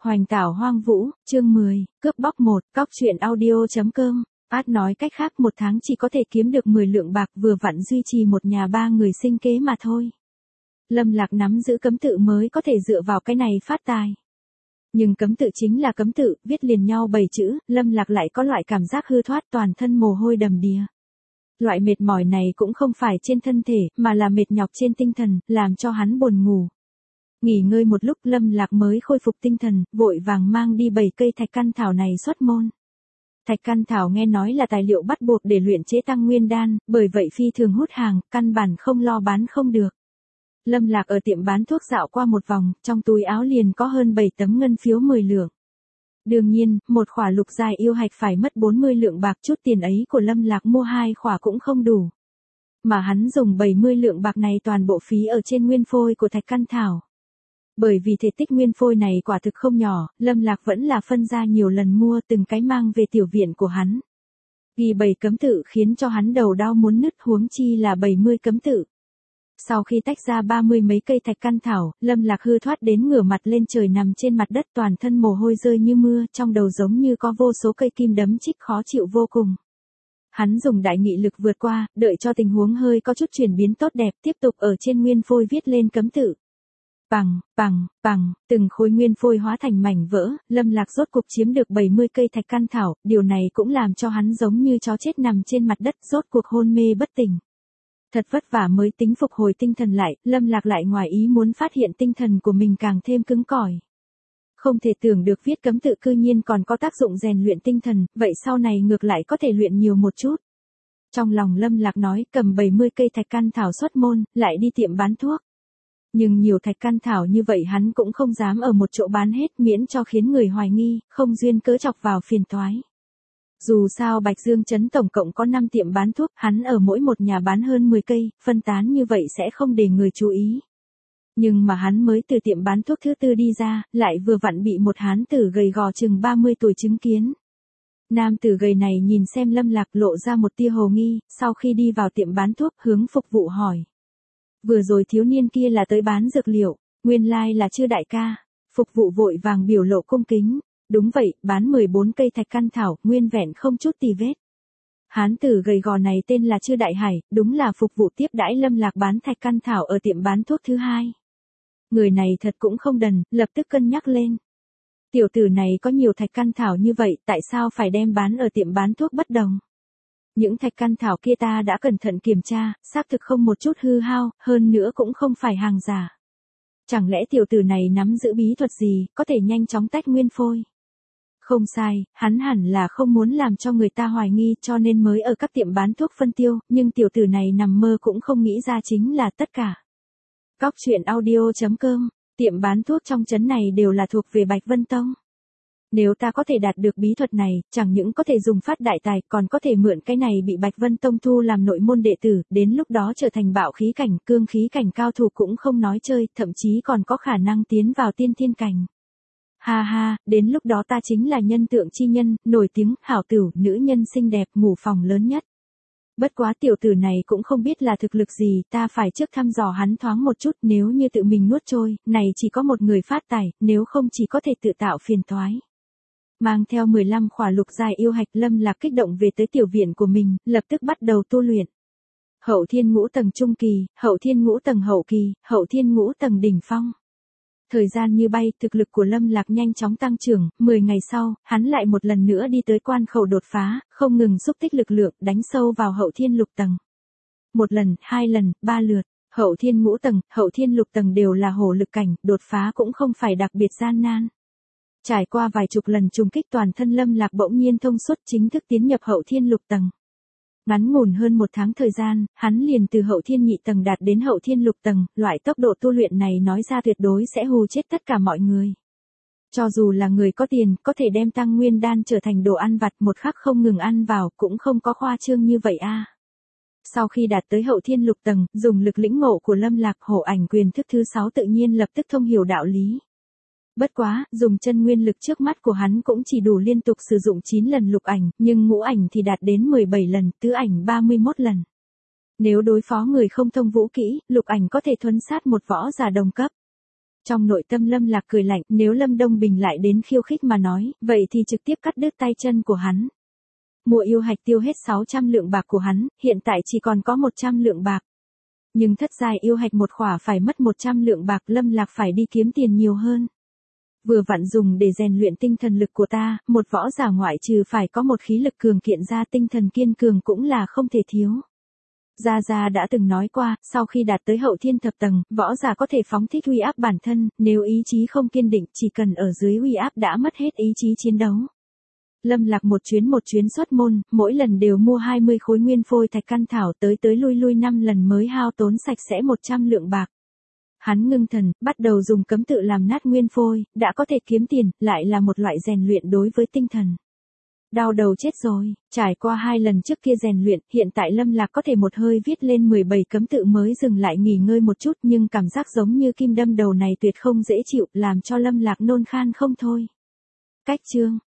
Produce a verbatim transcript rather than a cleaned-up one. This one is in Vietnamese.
Hoành tảo hoang vũ, chương mười, cướp bóc một, cóc truyện audio.com. Át nói cách khác một tháng chỉ có thể kiếm được mười lượng bạc vừa vặn duy trì một nhà ba người sinh kế mà thôi. Lâm Lạc nắm giữ cấm tự mới có thể dựa vào cái này phát tài. Nhưng cấm tự chính là cấm tự, viết liền nhau bảy chữ, Lâm Lạc lại có loại cảm giác hư thoát toàn thân mồ hôi đầm đìa. Loại mệt mỏi này cũng không phải trên thân thể, mà là mệt nhọc trên tinh thần, làm cho hắn buồn ngủ. Nghỉ ngơi một lúc Lâm Lạc mới khôi phục tinh thần, vội vàng mang đi bảy cây thạch căn thảo này xuất môn. Thạch căn thảo nghe nói là tài liệu bắt buộc để luyện chế tăng nguyên đan, bởi vậy phi thường hút hàng, căn bản không lo bán không được. Lâm Lạc ở tiệm bán thuốc dạo qua một vòng, trong túi áo liền có hơn bảy tấm ngân phiếu mười lượng. Đương nhiên, một khỏa lục giai yêu hạch phải mất bốn mươi lượng bạc, chút tiền ấy của Lâm Lạc mua hai khỏa cũng không đủ. Mà hắn dùng bảy mươi lượng bạc này toàn bộ phí ở trên nguyên phôi của thạch căn thảo. Bởi vì thể tích nguyên phôi này quả thực không nhỏ, Lâm Lạc vẫn là phân ra nhiều lần mua từng cái mang về tiểu viện của hắn. Ghi bảy cấm tự khiến cho hắn đầu đau muốn nứt, huống chi là bảy mươi cấm tự. Sau khi tách ra ba mươi mấy cây thạch căn thảo, Lâm Lạc hư thoát đến ngửa mặt lên trời nằm trên mặt đất, toàn thân mồ hôi rơi như mưa, trong đầu giống như có vô số cây kim đấm chích khó chịu vô cùng. Hắn dùng đại nghị lực vượt qua, đợi cho tình huống hơi có chút chuyển biến tốt đẹp, tiếp tục ở trên nguyên phôi viết lên cấm tự. Bằng, bằng, bằng, từng khối nguyên phôi hóa thành mảnh vỡ, Lâm Lạc rốt cục chiếm được bảy mươi cây thạch căn thảo, điều này cũng làm cho hắn giống như chó chết nằm trên mặt đất, rốt cuộc hôn mê bất tỉnh. Thật vất vả mới tính phục hồi tinh thần lại, Lâm Lạc lại ngoài ý muốn phát hiện tinh thần của mình càng thêm cứng cỏi. Không thể tưởng được viết cấm tự cư nhiên còn có tác dụng rèn luyện tinh thần, vậy sau này ngược lại có thể luyện nhiều một chút. Trong lòng Lâm Lạc nói, cầm bảy mươi cây thạch căn thảo xuất môn, lại đi tiệm bán thuốc. Nhưng nhiều thạch căn thảo như vậy hắn cũng không dám ở một chỗ bán hết, miễn cho khiến người hoài nghi, không duyên cớ chọc vào phiền toái. Dù sao Bạch Dương Trấn tổng cộng có năm tiệm bán thuốc, hắn ở mỗi một nhà bán hơn mười cây, phân tán như vậy sẽ không để người chú ý. Nhưng mà hắn mới từ tiệm bán thuốc thứ tư đi ra, lại vừa vặn bị một hán tử gầy gò chừng ba mươi tuổi chứng kiến. Nam tử gầy này nhìn xem Lâm Lạc lộ ra một tia hồ nghi, sau khi đi vào tiệm bán thuốc hướng phục vụ hỏi. Vừa rồi thiếu niên kia là tới bán dược liệu, nguyên lai là Chư đại ca. Phục vụ vội vàng biểu lộ cung kính. Đúng vậy, bán mười bốn cây thạch căn thảo, nguyên vẹn không chút tì vết. Hán tử gầy gò này tên là Chư Đại Hải, đúng là phục vụ tiếp đãi Lâm Lạc bán thạch căn thảo ở tiệm bán thuốc thứ hai. Người này thật cũng không đần, lập tức cân nhắc lên. Tiểu tử này có nhiều thạch căn thảo như vậy, tại sao phải đem bán ở tiệm bán thuốc bất đồng? Những thạch căn thảo kia ta đã cẩn thận kiểm tra, xác thực không một chút hư hao, hơn nữa cũng không phải hàng giả. Chẳng lẽ tiểu tử này nắm giữ bí thuật gì, có thể nhanh chóng tách nguyên phôi? Không sai, hắn hẳn là không muốn làm cho người ta hoài nghi cho nên mới ở các tiệm bán thuốc phân tiêu, nhưng tiểu tử này nằm mơ cũng không nghĩ ra chính là tất cả. Cóc truyện audio.com, tiệm bán thuốc trong trấn này đều là thuộc về Bạch Vân Tông. Nếu ta có thể đạt được bí thuật này, chẳng những có thể dùng phát đại tài, còn có thể mượn cái này bị Bạch Vân Tông thu làm nội môn đệ tử, đến lúc đó trở thành bạo khí cảnh, cương khí cảnh cao thủ cũng không nói chơi, thậm chí còn có khả năng tiến vào tiên thiên cảnh. Ha ha, đến lúc đó ta chính là nhân tượng chi nhân, nổi tiếng, hảo tửu, nữ nhân xinh đẹp, ngủ phòng lớn nhất. Bất quá tiểu tử này cũng không biết là thực lực gì, ta phải trước thăm dò hắn thoáng một chút, nếu như tự mình nuốt trôi, này chỉ có một người phát tài, nếu không chỉ có thể tự tạo phiền toái. Mang theo mười lăm khỏa lục giai yêu hạch, Lâm Lạc kích động về tới tiểu viện của mình, lập tức bắt đầu tu luyện. Hậu thiên ngũ tầng trung kỳ, hậu thiên ngũ tầng hậu kỳ, hậu thiên ngũ tầng đỉnh phong. Thời gian như bay, thực lực của Lâm Lạc nhanh chóng tăng trưởng, mười ngày sau, hắn lại một lần nữa đi tới quan khẩu đột phá, không ngừng xúc tích lực lượng, đánh sâu vào hậu thiên lục tầng. Một lần, hai lần, ba lượt, hậu thiên ngũ tầng, hậu thiên lục tầng đều là hổ lực cảnh, đột phá cũng không phải đặc biệt gian nan. Trải qua vài chục lần trùng kích, toàn thân Lâm Lạc bỗng nhiên thông suốt, chính thức tiến nhập hậu thiên lục tầng. Ngắn ngủn hơn một tháng thời gian, hắn liền từ hậu thiên nhị tầng đạt đến hậu thiên lục tầng, loại tốc độ tu luyện này nói ra tuyệt đối sẽ hù chết tất cả mọi người. Cho dù là người có tiền, có thể đem tăng nguyên đan trở thành đồ ăn vặt một khắc không ngừng ăn vào, cũng không có khoa trương như vậy a. Sau khi đạt tới hậu thiên lục tầng, dùng lực lĩnh ngộ của Lâm Lạc, hổ ảnh quyền thức thứ sáu tự nhiên lập tức thông hiểu đạo lý. Bất quá, dùng chân nguyên lực trước mắt của hắn cũng chỉ đủ liên tục sử dụng chín lần lục ảnh, nhưng ngũ ảnh thì đạt đến mười bảy lần, tứ ảnh ba mươi mốt lần. Nếu đối phó người không thông vũ kỹ, lục ảnh có thể thuấn sát một võ giả đồng cấp. Trong nội tâm Lâm Lạc cười lạnh, nếu Lâm Đông Bình lại đến khiêu khích mà nói, vậy thì trực tiếp cắt đứt tay chân của hắn. Mua yêu hạch tiêu hết sáu trăm lượng bạc của hắn, hiện tại chỉ còn có một trăm lượng bạc. Nhưng thất giai yêu hạch một khỏa phải mất một trăm lượng bạc, Lâm Lạc phải đi kiếm tiền nhiều hơn. Vừa vặn dùng để rèn luyện tinh thần lực của ta, một võ giả ngoại trừ phải có một khí lực cường kiện ra, tinh thần kiên cường cũng là không thể thiếu. Gia Gia đã từng nói qua, sau khi đạt tới hậu thiên thập tầng, võ giả có thể phóng thích uy áp bản thân, nếu ý chí không kiên định, chỉ cần ở dưới uy áp đã mất hết ý chí chiến đấu. Lâm Lạc một chuyến một chuyến xuất môn, mỗi lần đều mua hai mươi khối nguyên phôi thạch căn thảo, tới tới lui lui năm lần mới hao tốn sạch sẽ một trăm lượng bạc. Hắn ngưng thần, bắt đầu dùng cấm tự làm nát nguyên phôi, đã có thể kiếm tiền, lại là một loại rèn luyện đối với tinh thần. Đau đầu chết rồi, trải qua hai lần trước kia rèn luyện, hiện tại Lâm Lạc có thể một hơi viết lên mười bảy cấm tự mới dừng lại nghỉ ngơi một chút, nhưng cảm giác giống như kim đâm đầu này tuyệt không dễ chịu, làm cho Lâm Lạc nôn khan không thôi. Cách chương